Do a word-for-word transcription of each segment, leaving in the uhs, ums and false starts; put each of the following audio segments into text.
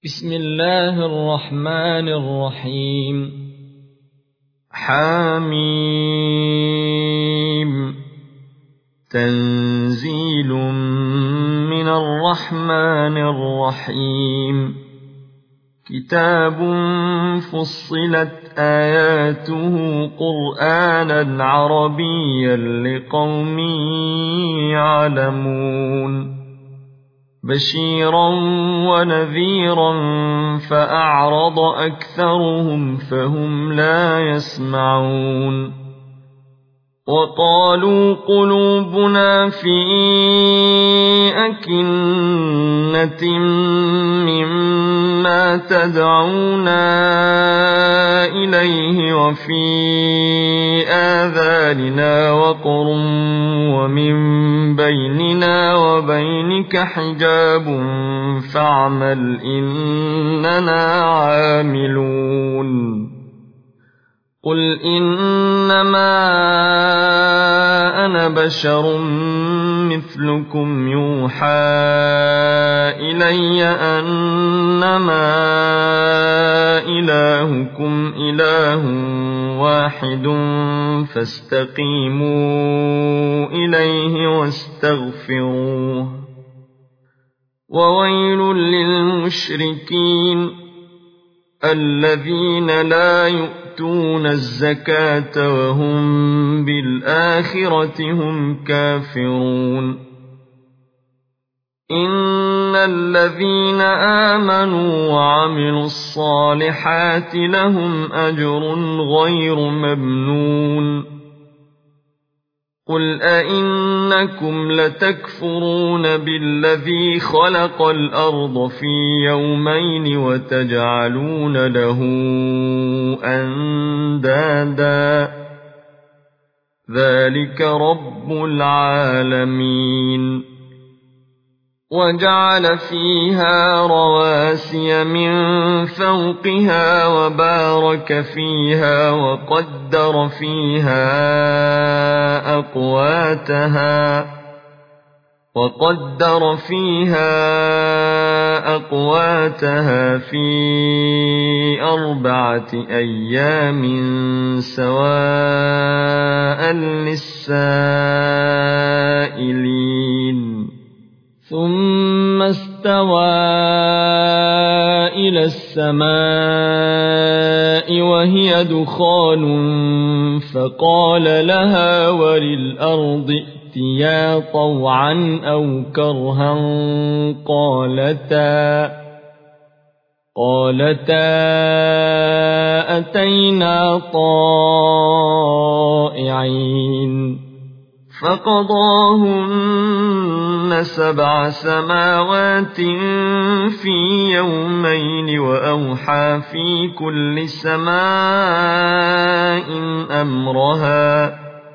بسم الله الرحمن الرحيم. حميم. تنزيل من الرحمن الرحيم. كتاب فصلت آياته قرآنا عربيا لقوم يعلمون. بشيرا ونذيرا فأعرض أكثرهم فهم لا يسمعون. وقالوا قلوبنا في أكنة مما تدعونا إليه وفي آذاننا وقر ومن بيننا وبينك حجاب فاعمل إننا عاملون. قل إنما أنا بشر مثلكم يوحى إلي أنما إلهكم إله واحد فاستقيموا إليه واستغفروه. وويل للمشركين الذين لا يؤتون الزكاة وهم بالآخرة هم كافرون. إن الذين آمنوا وعملوا الصالحات لهم أجر غير ممنون. قل أئنكم لتكفرون بالذي خلق الأرض في يومين وتجعلون له أندادا ذلك رب العالمين. وجعل فيها رواسي من فوقها وبارك فيها وقدر فيها أقواتها وقدر فيها أقواتها في أربعة أيام سواء للسائلين. ثم استوى إلى السماء وهي دخان فقال لها وللأرض ائتيا طوعا أو كرها قالتا قالتا أتينا طائعين. فقضاهن سبع سماوات في يومين وأوحى في كل سماء أمرها.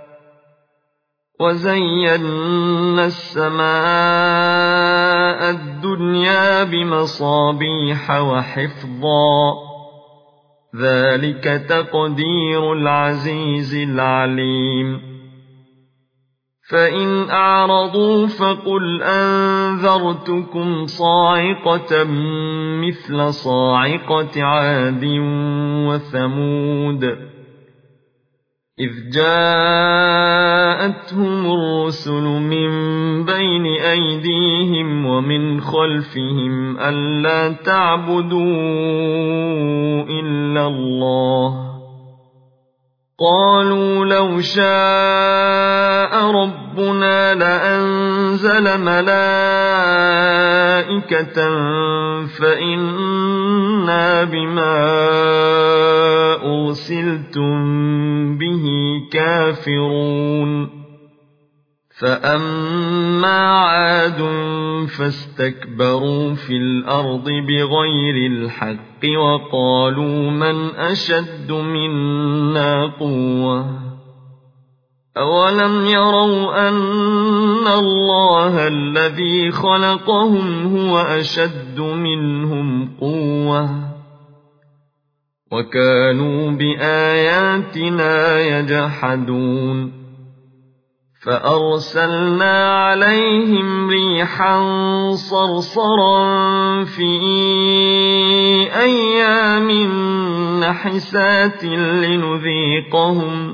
وزينا السماء الدنيا بمصابيح وحفظا ذلك تقدير العزيز العليم. فإن أعرضوا فقل أنذرتكم صاعقة مثل صاعقة عاد وثمود إذ جاءتهم الرسل من بين أيديهم ومن خلفهم ألا تعبدوا إلا الله قالوا لو شاء ربنا لأنزل ملائكة فإنا بما أرسلتم به كافرون. فأما عاد فاستكبروا في الأرض بغير الحق وقالوا من أشد منا قوة أولم يروا أن الله الذي خلقهم هو أشد منهم قوة وكانوا بآياتنا يجحدون. فأرسلنا عليهم ريحا صرصرا في حسات لنذيقهم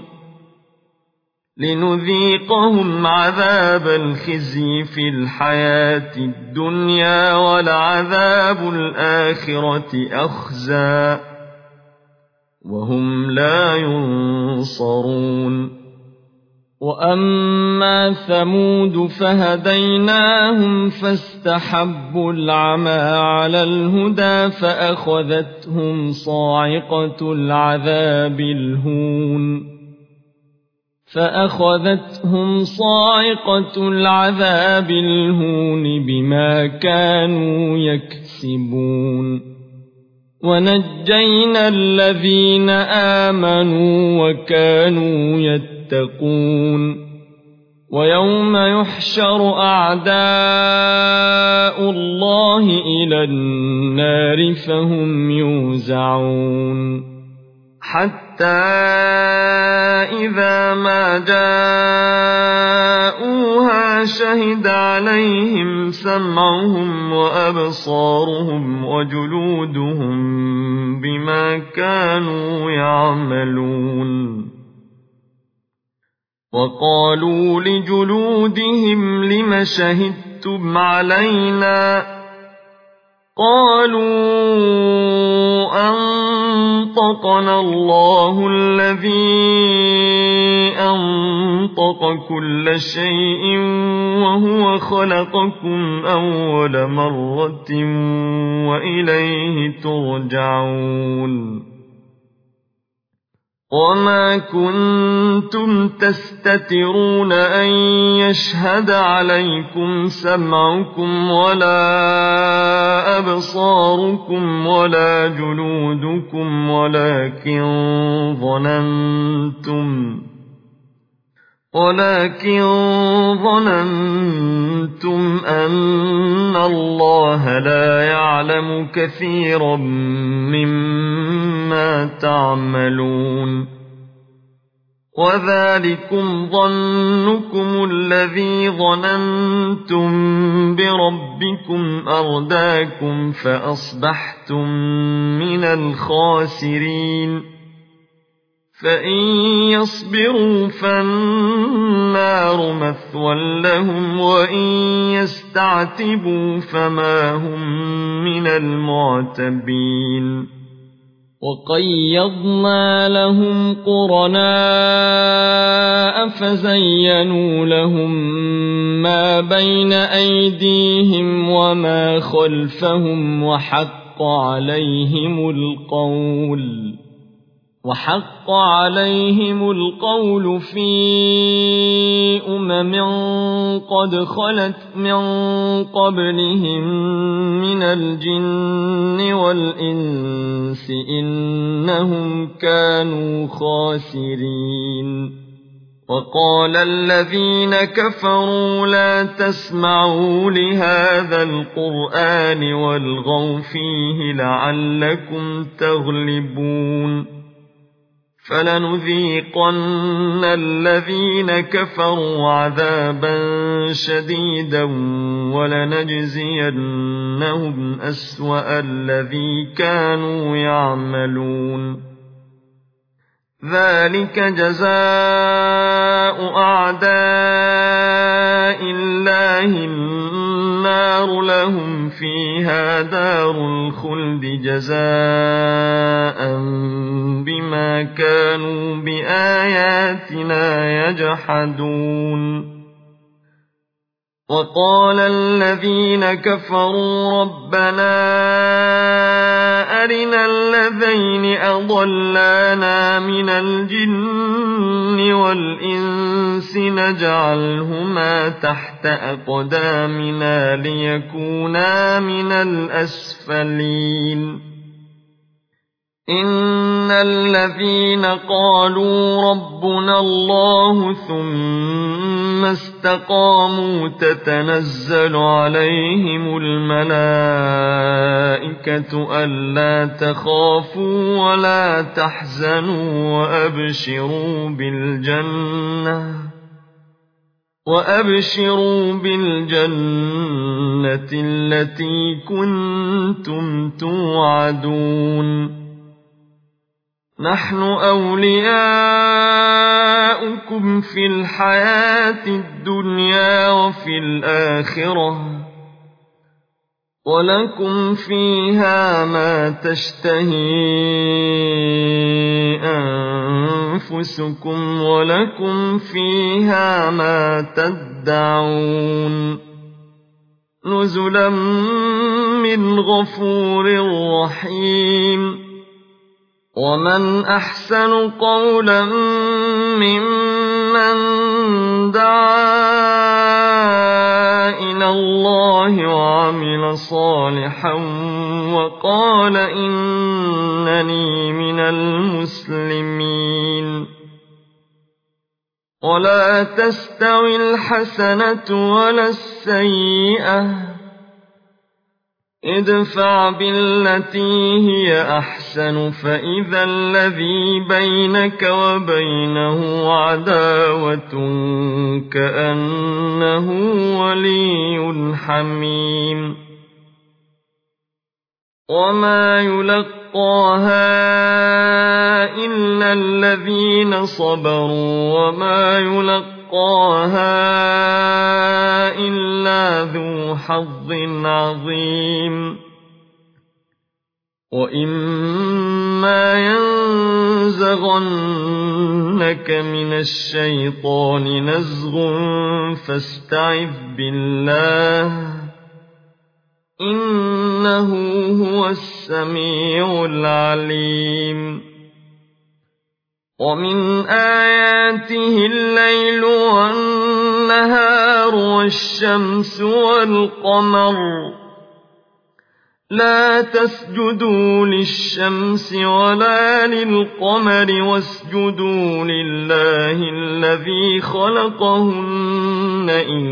لنذيقهم عذاب الخزي في الحياة الدنيا ولعذاب الآخرة أخزى وهم لا ينصرون وأما ثمود فهديناهم فاستحبوا العمى على الهدى فأخذتهم صاعقة العذاب الهون فأخذتهم صاعقة العذاب الهون بما كانوا يكسبون ونجينا الذين آمنوا وكانوا يتقون ويوم يحشر أعداء الله إلى النار فهم يوزعون حتى إذا ما جاءوها شهد عليهم سمعهم وأبصارهم وجلودهم بما كانوا يعملون وقالوا لجلودهم لم شهدتم علينا قالوا أنطقنا الله الذي أنطق كل شيء وهو خلقكم أول مرة وإليه ترجعون وما كنتم تستترون أن يشهد عليكم سمعكم ولا أبصاركم ولا جلودكم ولكن ظننتم ولكن ظننتم أن الله لا يعلم كثيرا مما تعملون وذلكم ظنكم الذي ظننتم بربكم أرداكم فأصبحتم من الخاسرين فإن يصبروا فالنار مثوى لهم وإن يستعتبوا فما هم من المعتبين وقيضنا لهم قرناء فزينوا لهم ما بين أيديهم وما خلفهم وحق عليهم القول وحق عليهم القول في أمم قد خلت من قبلهم من الجن والإنس إنهم كانوا خاسرين وقال الذين كفروا لا تسمعوا لهذا القرآن والغوا فيه لعلكم تغلبون فلنذيقن الذين كفروا عذابا شديدا ولنجزينهم أسوأ الذي كانوا يعملون ذلك جزاء أعداء الله النار لهم فيها دار الخلد جزاء بما كانوا بآياتنا يجحدون وقال الذين كفروا ربنا أرنا الذين أضلانا من الجن والإنس نجعلهما تحت أقدامنا ليكونا من الأسفلين إن الذين قالوا ربنا الله ثم استقاموا تتنزل عليهم الملائكة ألا تخافوا ولا تحزنوا وأبشروا بالجنة وأبشروا بالجنة التي كنتم توعدون نحن أولياؤكم في الحياة الدنيا وفي الآخرة ولكم فيها ما تشتهي أنفسكم ولكم فيها ما تدعون نزلا من غفور رحيم ومن أحسن قولا ممن دعا إلى الله وعمل صالحا وقال إنني من المسلمين ولا تستوي الحسنة ولا السيئة ادفع بالتي هي أحسن فإذا الذي بينك وبينه عداوة كأنه ولي حميم وما يلقاها إلا الذين صبروا وما يلقاها إلا ذو حظ عظيم وإما ينزغنك من الشيطان نزغ فاستعذ بالله إنه هو السميع العليم ومن آياته الليل والنهار والشمس والقمر لا تسجدوا للشمس ولا للقمر واسجدوا لله الذي خلقهن إن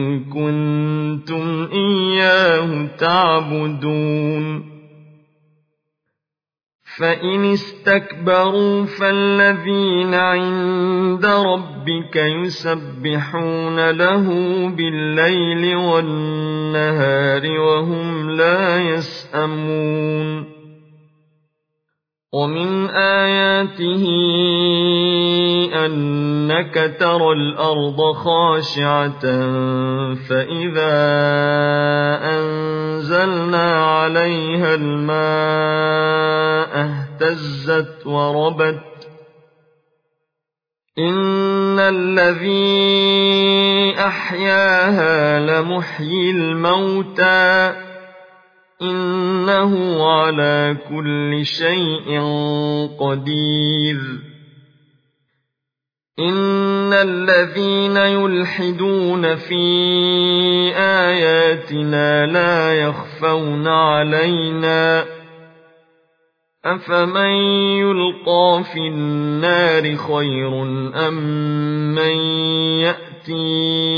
كنتم إياه تعبدون فإن استكبروا فالذين عند ربك يسبحون له بالليل والنهار وهم لا يسأمون ومن آياته أنك ترى الأرض خاشعة فإذا أنزلنا عليها الماء اهتزت وربت إن الذي أحياها لمحيي الموتى إنه على كل شيء قدير إن الذين يلحدون في آياتنا لا يخفون علينا أفمن يلقى في النار خير أم من يأتي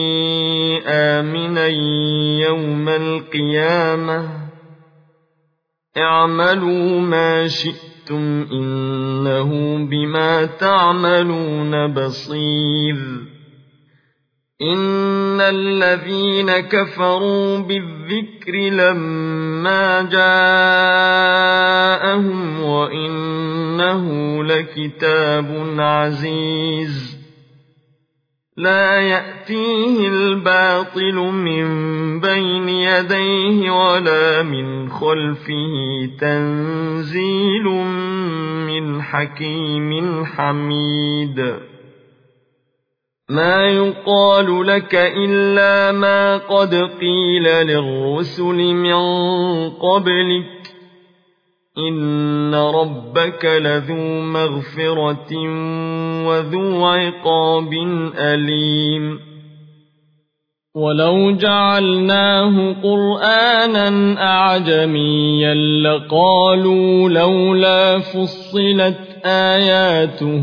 آمنا يوم القيامة اعملوا ما شئتم إنه بما تعملون بصير إن الذين كفروا بالذكر لما جاءهم وإنه لكتاب عزيز لا يأتيه الباطل من بين يديه ولا من خلفه تنزيل من حكيم حميد ما يقال لك إلا ما قد قيل للرسل من قبلك إن ربك لذو مغفرة وذو عقاب أليم ولو جعلناه قرآنا أعجميا لقالوا لولا فصلت آياته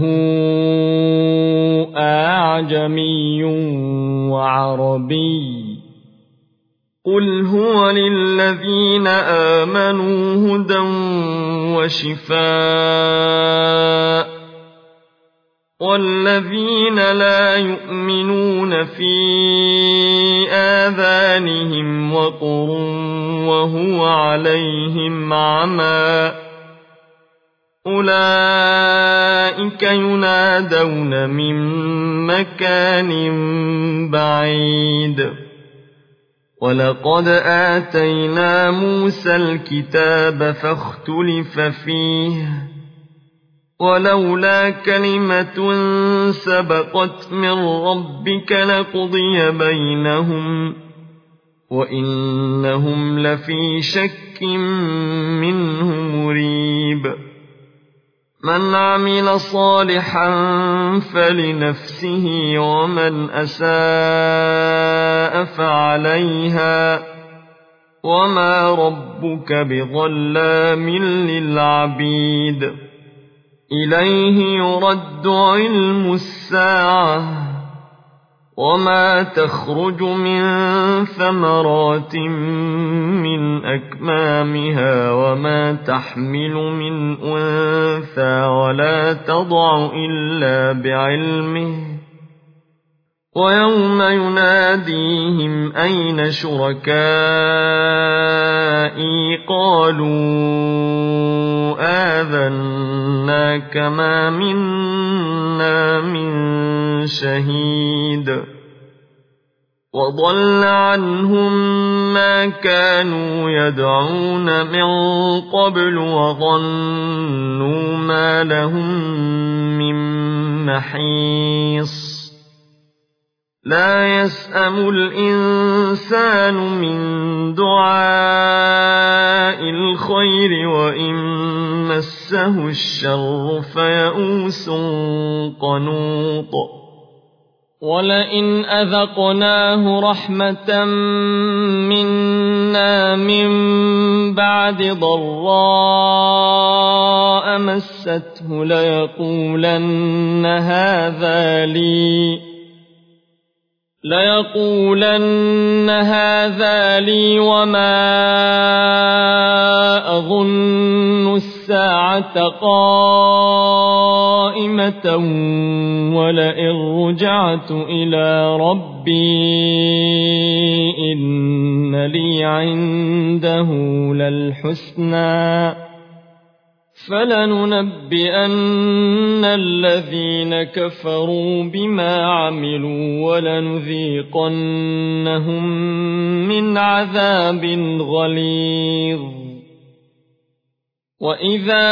أعجمي وعربي قل هو للذين آمنوا هدى وشفاء والذين لا يؤمنون في آذانهم وقر وهو عليهم عمى أولئك ينادون من مكان بعيد ولقد آتينا موسى الكتاب فاختلف فيه ولولا كلمة سبقت من ربك لقضي بينهم وإنهم لفي شك منه مريب من عمل صالحا فلنفسه ومن أساء فعليها وما ربك بظلام للعبيد إليه يرد علم الساعة وما تخرج من ثمرات من أكمامها وما تحمل من أنثى ولا تضع إلا بعلمه ويوم يناديهم أين شركائي قالوا آذناك ما منا من شهيد وضل عنهم ما كانوا يدعون من قبل وظنوا ما لهم من محيص لا يسأم الإنسان من دعاء الخير وإن مسه الشر فيئوس قنوط ولئن أذقناه رحمة منا من بعد ضراء مسته ليقولن هذا لي ليقولن هذا لي وما أظن الساعة قائمة ولئن رجعت إلى ربي إن لي عنده للحسنى فلننبئن الذين كفروا بما عملوا ولنذيقنهم من عذاب غليظ وإذا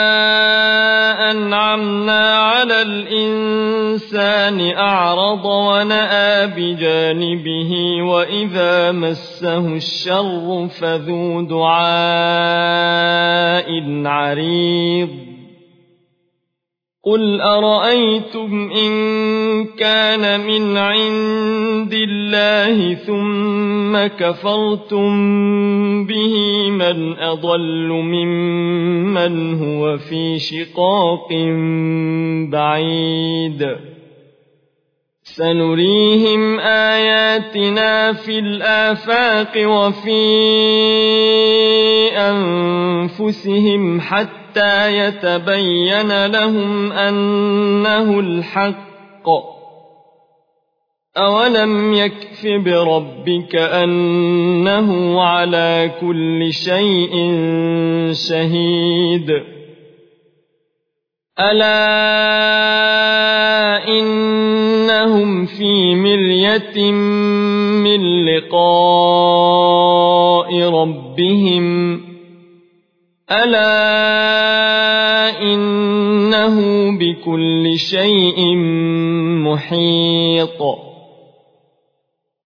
أنعمنا على الإنسان أعرض ونأى بجانبه وإذا مسه الشر فذو دعاء عريض قل أرأيتم إن كان من عند الله ثم كفرتم به من أضل ممن هو في شقاق بعيد سنريهم آياتنا في الآفاق وفي أنفسهم حتى يتبين لهم أنه الحق أولم يكف بربك أنه على كل شيء شهيد ألا إنهم في مرية من لقاء ربهم ألا إنه بكل شيء محيط